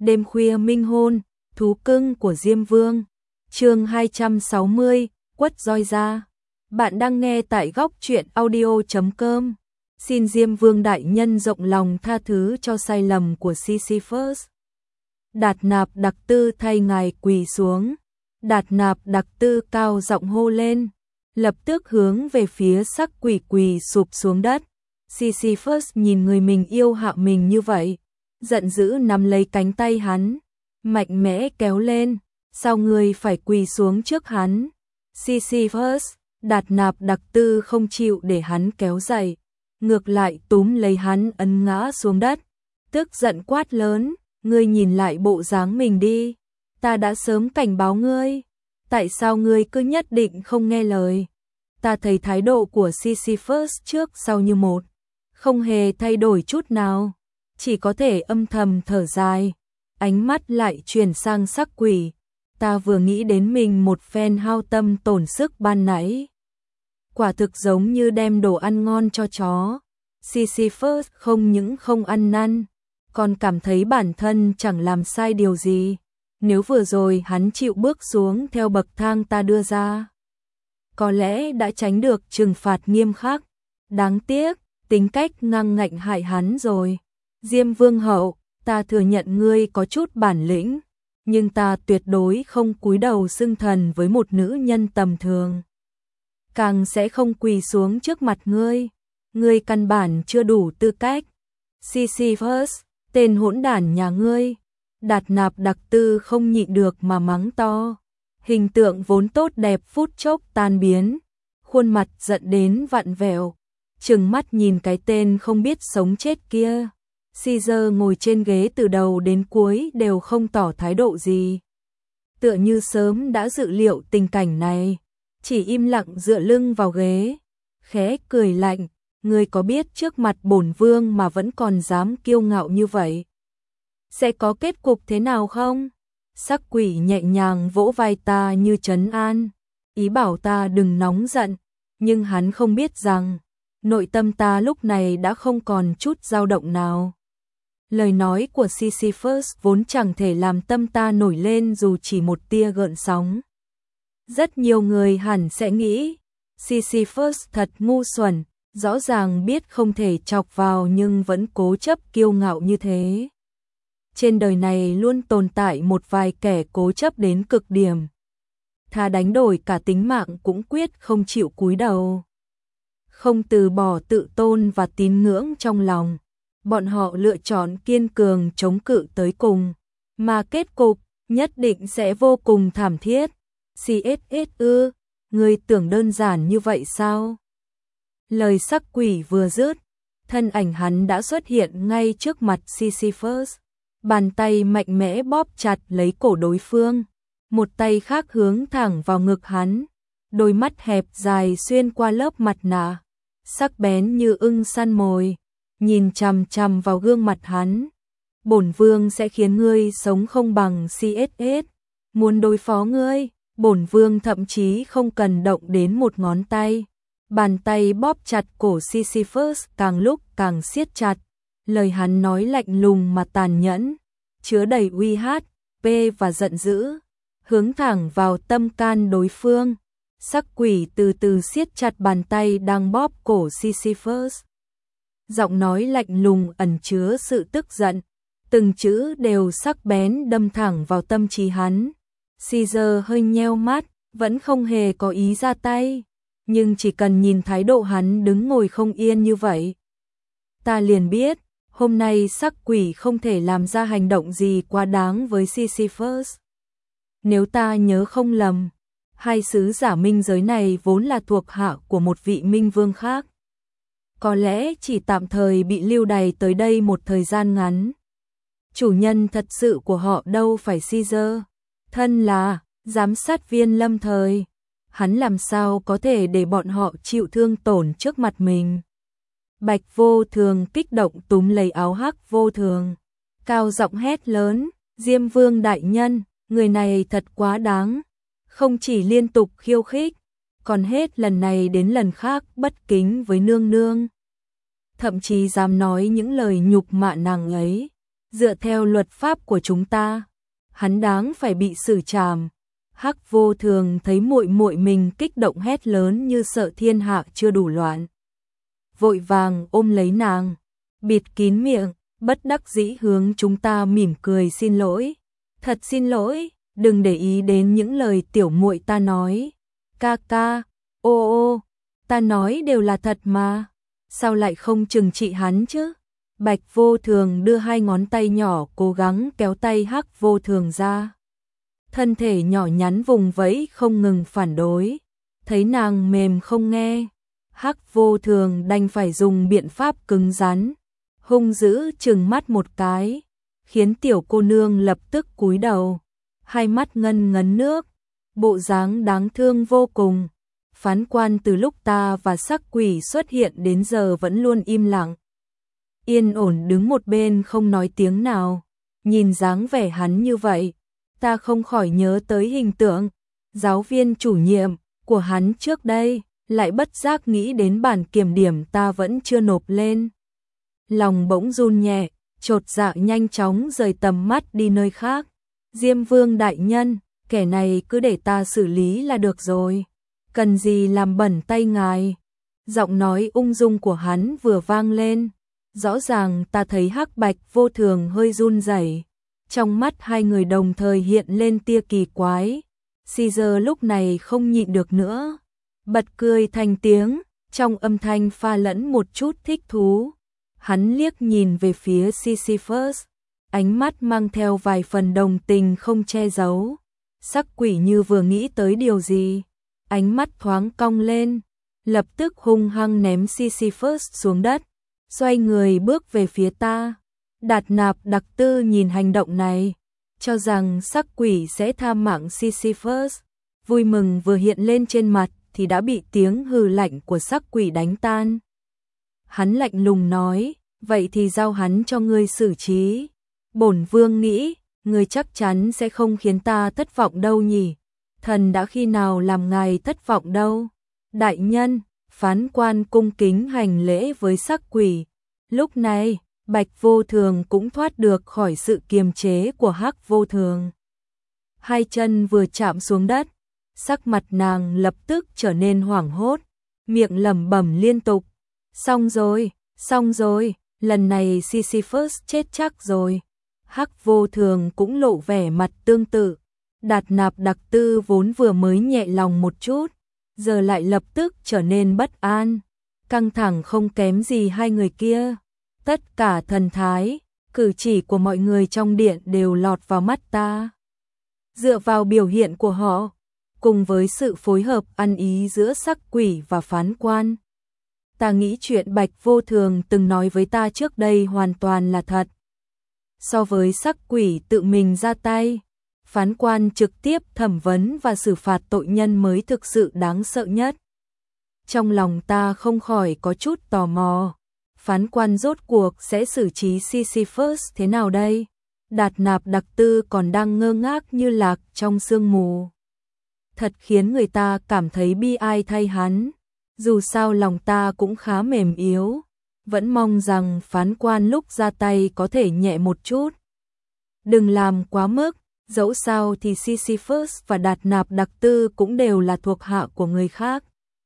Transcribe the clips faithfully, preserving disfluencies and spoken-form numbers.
Đêm khuya minh hôn, thú cưng của Diêm Vương. Chương hai trăm sáu mươi, quất roi ra. Bạn đang nghe tại góc truyện audio chấm com. Xin Diêm Vương đại nhân rộng lòng tha thứ cho sai lầm của Sisyphus. Đạt Nạp Đặc Tư thay ngài quỳ xuống. Đạt Nạp Đặc Tư cao giọng hô lên, lập tức hướng về phía sắc quỷ quỳ sụp xuống đất. Sisyphus nhìn người mình yêu hạ mình như vậy, giận dữ nắm lấy cánh tay hắn, mạnh mẽ kéo lên. Sao ngươi phải quỳ xuống trước hắn? Sisyphus, Đạt Nạp Đặc Tư không chịu để hắn kéo dậy, ngược lại túm lấy hắn ấn ngã xuống đất, tức giận quát lớn, ngươi nhìn lại bộ dáng mình đi, ta đã sớm cảnh báo ngươi, tại sao ngươi cứ nhất định không nghe lời? Ta thấy thái độ của Sisyphus trước sau như một, không hề thay đổi chút nào, chỉ có thể âm thầm thở dài, ánh mắt lại chuyển sang sắc quỷ. Ta vừa nghĩ đến mình một phen hao tâm tổn sức ban nãy, quả thực giống như đem đồ ăn ngon cho chó. Sisyphus không những không ăn năn, còn cảm thấy bản thân chẳng làm sai điều gì. Nếu vừa rồi hắn chịu bước xuống theo bậc thang ta đưa ra, có lẽ đã tránh được trừng phạt nghiêm khắc. Đáng tiếc, tính cách ngang ngạnh hại hắn rồi. Diêm Vương hậu, ta thừa nhận ngươi có chút bản lĩnh, nhưng ta tuyệt đối không cúi đầu xưng thần với một nữ nhân tầm thường. Càng sẽ không quỳ xuống trước mặt ngươi, ngươi căn bản chưa đủ tư cách. Sisyphus, tên hỗn đản nhà ngươi. Đạt Nạp Đặc Tư không nhịn được mà mắng to. Hình tượng vốn tốt đẹp phút chốc tan biến, khuôn mặt giận đến vặn vẹo, trừng mắt nhìn cái tên không biết sống chết kia. Caesar ngồi trên ghế từ đầu đến cuối đều không tỏ thái độ gì, tựa như sớm đã dự liệu tình cảnh này, chỉ im lặng dựa lưng vào ghế, khẽ cười lạnh, ngươi có biết trước mặt bổn vương mà vẫn còn dám kiêu ngạo như vậy, sẽ có kết cục thế nào không? Sắc quỷ nhẹ nhàng vỗ vai ta như trấn an, ý bảo ta đừng nóng giận, nhưng hắn không biết rằng nội tâm ta lúc này đã không còn chút dao động nào. Lời nói của Sisyphus vốn chẳng thể làm tâm ta nổi lên dù chỉ một tia gợn sóng. Rất nhiều người hẳn sẽ nghĩ, Sisyphus thật ngu xuẩn, rõ ràng biết không thể chọc vào nhưng vẫn cố chấp kiêu ngạo như thế. Trên đời này luôn tồn tại một vài kẻ cố chấp đến cực điểm, thà đánh đổi cả tính mạng cũng quyết không chịu cúi đầu, không từ bỏ tự tôn và tín ngưỡng trong lòng. Bọn họ lựa chọn kiên cường chống cự tới cùng, mà kết cục nhất định sẽ vô cùng thảm thiết. xê ét ét ư, ngươi tưởng đơn giản như vậy sao? Lời sắc quỷ vừa dứt, thân ảnh hắn đã xuất hiện ngay trước mặt Sisyphus, bàn tay mạnh mẽ bóp chặt lấy cổ đối phương, một tay khác hướng thẳng vào ngực hắn, đôi mắt hẹp dài xuyên qua lớp mặt nạ, sắc bén như ưng săn mồi, nhìn chằm chằm vào gương mặt hắn. Bổn vương sẽ khiến ngươi sống không bằng xê ét ét. Muốn đối phó ngươi, bổn vương thậm chí không cần động đến một ngón tay. Bàn tay bóp chặt cổ Sisyphus càng lúc càng siết chặt. Lời hắn nói lạnh lùng mà tàn nhẫn, chứa đầy uy hiếp và giận dữ, hướng thẳng vào tâm can đối phương. Sắc quỷ từ từ siết chặt bàn tay đang bóp cổ Sisyphus. Giọng nói lạnh lùng ẩn chứa sự tức giận, từng chữ đều sắc bén đâm thẳng vào tâm trí hắn. Caesar hơi nheo mắt, vẫn không hề có ý ra tay, nhưng chỉ cần nhìn thái độ hắn đứng ngồi không yên như vậy, ta liền biết, hôm nay sắc quỷ không thể làm ra hành động gì quá đáng với Sisyphus. Nếu ta nhớ không lầm, hai sứ giả minh giới này vốn là thuộc hạ của một vị minh vương khác. Có lẽ chỉ tạm thời bị lưu đày tới đây một thời gian ngắn. Chủ nhân thật sự của họ đâu phải Caesar, thân là giám sát viên lâm thời. Hắn làm sao có thể để bọn họ chịu thương tổn trước mặt mình? Bạch Vô Thường kích động túm lấy áo Hắc Vô Thường, cao giọng hét lớn, Diêm Vương đại nhân, người này thật quá đáng, không chỉ liên tục khiêu khích, còn hết lần này đến lần khác bất kính với nương nương, thậm chí dám nói những lời nhục mạ nàng ấy. Dựa theo luật pháp của chúng ta, hắn đáng phải bị xử trảm. Hắc Vô Thường thấy muội muội mình kích động hét lớn như sợ thiên hạ chưa đủ loạn. Vội vàng ôm lấy nàng, bịt kín miệng, bất đắc dĩ hướng chúng ta mỉm cười xin lỗi. Thật xin lỗi, đừng để ý đến những lời tiểu muội ta nói. Ca ca, ô ô, ta nói đều là thật mà, sao lại không trừng trị hắn chứ? Bạch Vô Thường đưa hai ngón tay nhỏ cố gắng kéo tay Hắc Vô Thường ra. Thân thể nhỏ nhắn vùng vẫy không ngừng phản đối. Thấy nàng mềm không nghe, Hắc Vô Thường đành phải dùng biện pháp cứng rắn, hung dữ trừng mắt một cái, khiến tiểu cô nương lập tức cúi đầu, hai mắt ngân ngấn nước, bộ dáng đáng thương vô cùng. Phán quan từ lúc ta và sắc quỷ xuất hiện đến giờ vẫn luôn im lặng, yên ổn đứng một bên không nói tiếng nào. Nhìn dáng vẻ hắn như vậy, ta không khỏi nhớ tới hình tượng giáo viên chủ nhiệm của hắn trước đây, lại bất giác nghĩ đến bản kiểm điểm ta vẫn chưa nộp lên. Lòng bỗng run nhẹ, chột dạ nhanh chóng rời tầm mắt đi nơi khác. Diêm Vương đại nhân, kẻ này cứ để ta xử lý là được rồi, cần gì làm bẩn tay ngài. Giọng nói ung dung của hắn vừa vang lên, rõ ràng ta thấy Hắc Bạch Vô Thường hơi run rẩy. Trong mắt hai người đồng thời hiện lên tia kỳ quái. Caesar lúc này không nhịn được nữa, bật cười thành tiếng, trong âm thanh pha lẫn một chút thích thú. Hắn liếc nhìn về phía Sisyphus, ánh mắt mang theo vài phần đồng tình không che giấu. Sắc quỷ như vừa nghĩ tới điều gì, ánh mắt thoáng cong lên, lập tức hung hăng ném Sisyphus xuống đất, xoay người bước về phía ta. Đạt Nạp Đặc Tư nhìn hành động này, cho rằng sắc quỷ sẽ tha mạng Sisyphus, vui mừng vừa hiện lên trên mặt thì đã bị tiếng hừ lạnh của sắc quỷ đánh tan. Hắn lạnh lùng nói, vậy thì giao hắn cho ngươi xử trí. Bổn vương nghĩ, ngươi chắc chắn sẽ không khiến ta thất vọng đâu nhỉ. Thần đã khi nào làm ngài thất vọng đâu. Đại nhân, phán quan cung kính hành lễ với sắc quỷ. Lúc này, Bạch Vô Thường cũng thoát được khỏi sự kiềm chế của Hắc Vô Thường. Hai chân vừa chạm xuống đất, sắc mặt nàng lập tức trở nên hoảng hốt, miệng lẩm bẩm liên tục. Xong rồi, xong rồi, lần này Sisyphus chết chắc rồi. Hắc Vô Thường cũng lộ vẻ mặt tương tự. Đạt Nạp Đặc Tư vốn vừa mới nhẹ lòng một chút, giờ lại lập tức trở nên bất an, căng thẳng không kém gì hai người kia. Tất cả thần thái, cử chỉ của mọi người trong điện đều lọt vào mắt ta. Dựa vào biểu hiện của họ, cùng với sự phối hợp ăn ý giữa sắc quỷ và phán quan, ta nghĩ chuyện Bạch Vô Thường từng nói với ta trước đây hoàn toàn là thật. So với sắc quỷ tự mình ra tay, phán quan trực tiếp thẩm vấn và xử phạt tội nhân mới thực sự đáng sợ nhất. Trong lòng ta không khỏi có chút tò mò, phán quan rốt cuộc sẽ xử trí Sisyphus thế nào đây? Đạt Nạp Đặc Tư còn đang ngơ ngác như lạc trong sương mù. Thật khiến người ta cảm thấy bi ai thay hắn. Dù sao lòng ta cũng khá mềm yếu, vẫn mong rằng phán quan lúc ra tay có thể nhẹ một chút. Đừng làm quá mức, dẫu sao thì Sisyphus và Đạt Nạp Đặc Tư cũng đều là thuộc hạ của người khác.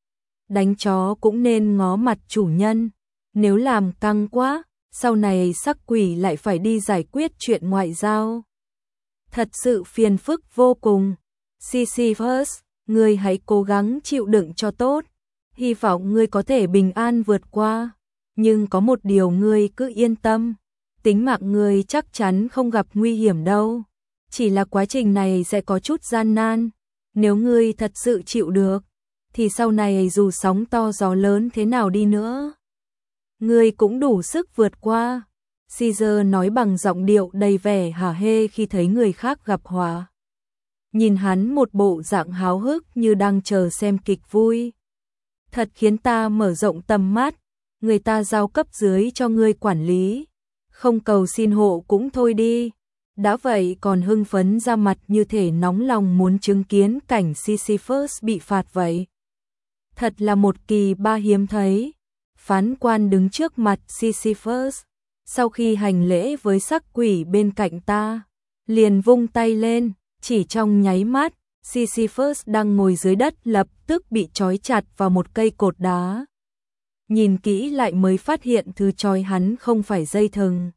Đánh chó cũng nên ngó mặt chủ nhân, nếu làm căng quá, sau này sắc quỷ lại phải đi giải quyết chuyện ngoại giao. Thật sự phiền phức vô cùng. Sisyphus, ngươi hãy cố gắng chịu đựng cho tốt, hy vọng ngươi có thể bình an vượt qua. Nhưng có một điều ngươi cứ yên tâm, tính mạng ngươi chắc chắn không gặp nguy hiểm đâu. Chỉ là quá trình này sẽ có chút gian nan. Nếu ngươi thật sự chịu được, thì sau này dù sóng to gió lớn thế nào đi nữa, ngươi cũng đủ sức vượt qua. Caesar nói bằng giọng điệu đầy vẻ hả hê khi thấy người khác gặp họa. Nhìn hắn một bộ dạng háo hức như đang chờ xem kịch vui. Thật khiến ta mở rộng tầm mắt, người ta giao cấp dưới cho ngươi quản lý, không cầu xin hộ cũng thôi đi. Đã vậy còn hưng phấn ra mặt như thể nóng lòng muốn chứng kiến cảnh Sisyphus bị phạt vậy. Thật là một kỳ ba hiếm thấy. Phán quan đứng trước mặt Sisyphus, Sau khi hành lễ với sắc quỷ bên cạnh ta, liền vung tay lên, chỉ trong nháy mắt, Sisyphus đang ngồi dưới đất lập tức bị trói chặt vào một cây cột đá. Nhìn kỹ lại mới phát hiện thứ trói hắn không phải dây thừng,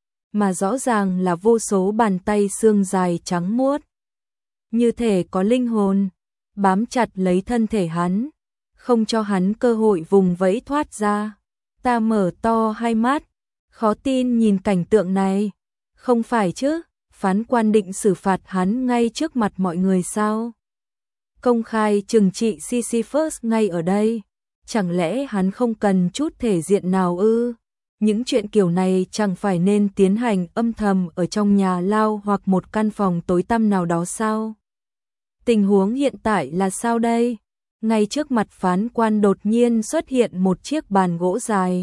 mà rõ ràng là vô số bàn tay xương dài trắng muốt, như thể có linh hồn, bám chặt lấy thân thể hắn, không cho hắn cơ hội vùng vẫy thoát ra. Ta mở to hai mắt, khó tin nhìn cảnh tượng này. Không phải chứ, phán quan định xử phạt hắn ngay trước mặt mọi người sao? Công khai trừng trị Sisyphus ngay ở đây. Chẳng lẽ hắn không cần chút thể diện nào ư? Những chuyện kiểu này chẳng phải nên tiến hành âm thầm ở trong nhà lao hoặc một căn phòng tối tăm nào đó sao? Tình huống hiện tại là sao đây? Ngay trước mặt phán quan đột nhiên xuất hiện một chiếc bàn gỗ dài.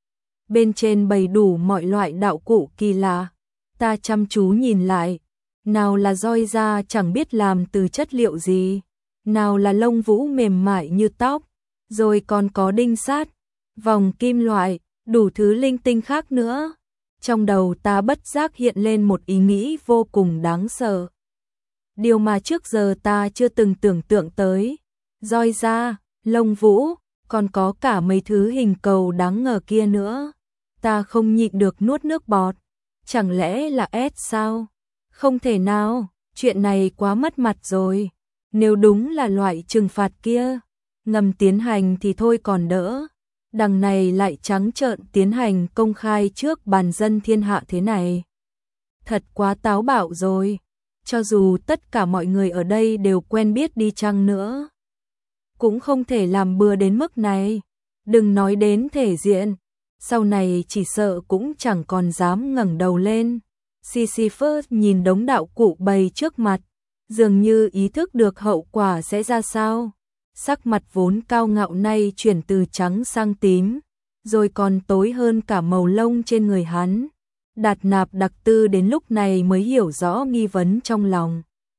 Bên trên bày đủ mọi loại đạo cụ kỳ lạ. Ta chăm chú nhìn lại. Nào là roi da chẳng biết làm từ chất liệu gì. Nào là lông vũ mềm mại như tóc. Rồi còn có đinh sát, vòng kim loại, đủ thứ linh tinh khác nữa. Trong đầu ta bất giác hiện lên một ý nghĩ vô cùng đáng sợ. Điều mà trước giờ ta chưa từng tưởng tượng tới. Roi da, lông vũ, còn có cả mấy thứ hình cầu đáng ngờ kia nữa. Ta không nhịn được nuốt nước bọt. Chẳng lẽ là ép sao? Không thể nào, chuyện này quá mất mặt rồi. Nếu đúng là loại trừng phạt kia, ngầm tiến hành thì thôi còn đỡ. Đằng này lại trắng trợn tiến hành công khai trước bàn dân thiên hạ thế này. Thật quá táo bạo rồi. Cho dù tất cả mọi người ở đây đều quen biết đi chăng nữa, cũng không thể làm bừa đến mức này. Đừng nói đến thể diện, sau này chỉ sợ cũng chẳng còn dám ngẩng đầu lên. Sisyphus nhìn đống đạo cụ bày trước mặt, dường như ý thức được hậu quả sẽ ra sao. Sắc mặt vốn cao ngạo nay chuyển từ trắng sang tím, rồi còn tối hơn cả màu lông trên người hắn. Đạt Nạp Đặc Tư đến lúc này mới hiểu rõ nghi vấn trong lòng.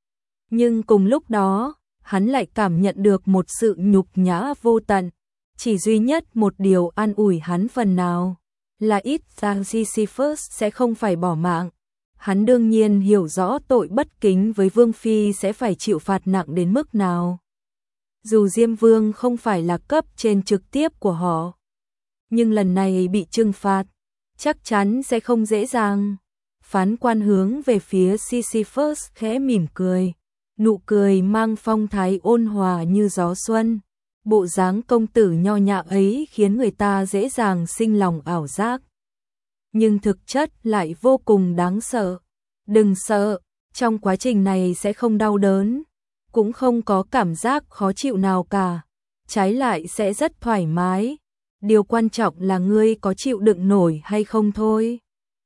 Nhưng cùng lúc đó, hắn lại cảm nhận được một sự nhục nhã vô tận. Chỉ duy nhất một điều an ủi hắn phần nào, là ít ra Sisyphus sẽ không phải bỏ mạng. Hắn đương nhiên hiểu rõ tội bất kính với Vương Phi sẽ phải chịu phạt nặng đến mức nào. Dù Diêm Vương không phải là cấp trên trực tiếp của họ, nhưng lần này bị trừng phạt, chắc chắn sẽ không dễ dàng. Phán quan hướng về phía Sisyphus khẽ mỉm cười, nụ cười mang phong thái ôn hòa như gió xuân. Bộ dáng công tử nho nhã ấy khiến người ta dễ dàng sinh lòng ảo giác, nhưng thực chất lại vô cùng đáng sợ. Đừng sợ, trong quá trình này sẽ không đau đớn, cũng không có cảm giác khó chịu nào cả, trái lại sẽ rất thoải mái. Điều quan trọng là ngươi có chịu đựng nổi hay không thôi.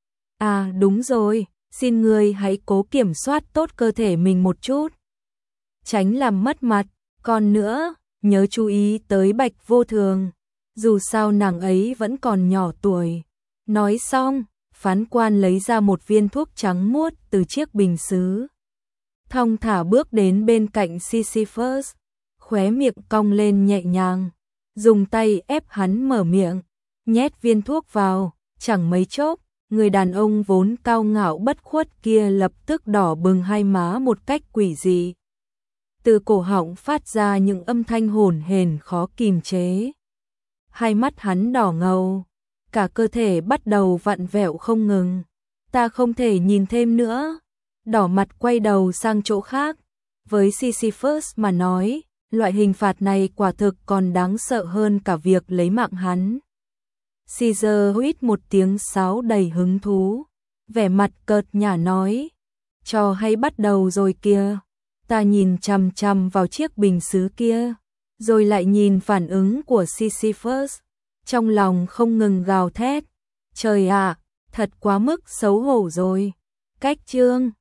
À đúng rồi, xin ngươi hãy cố kiểm soát tốt cơ thể mình một chút, tránh làm mất mặt. Còn nữa, nhớ chú ý tới Bạch Vô Thường, dù sao nàng ấy vẫn còn nhỏ tuổi. Nói xong, phán quan lấy ra một viên thuốc trắng muốt từ chiếc bình sứ, thong thả bước đến bên cạnh Sisyphus, khóe miệng cong lên nhẹ nhàng, dùng tay ép hắn mở miệng, nhét viên thuốc vào. Chẳng mấy chốc, người đàn ông vốn cao ngạo bất khuất kia lập tức đỏ bừng hai má một cách quỷ dị. Từ cổ họng phát ra những âm thanh hổn hển khó kìm chế. Hai mắt hắn đỏ ngầu, cả cơ thể bắt đầu vặn vẹo không ngừng. Ta không thể nhìn thêm nữa, đỏ mặt quay đầu sang chỗ khác. Với Sisyphus mà nói, loại hình phạt này quả thực còn đáng sợ hơn cả việc lấy mạng hắn. Caesar huýt một tiếng sáo đầy hứng thú, vẻ mặt cợt nhả nói, trò hay bắt đầu rồi kìa. Ta nhìn chằm chằm vào chiếc bình sứ kia, rồi lại nhìn phản ứng của Sisyphus, trong lòng không ngừng gào thét. Trời ạ, thật quá mức xấu hổ rồi. Cách chương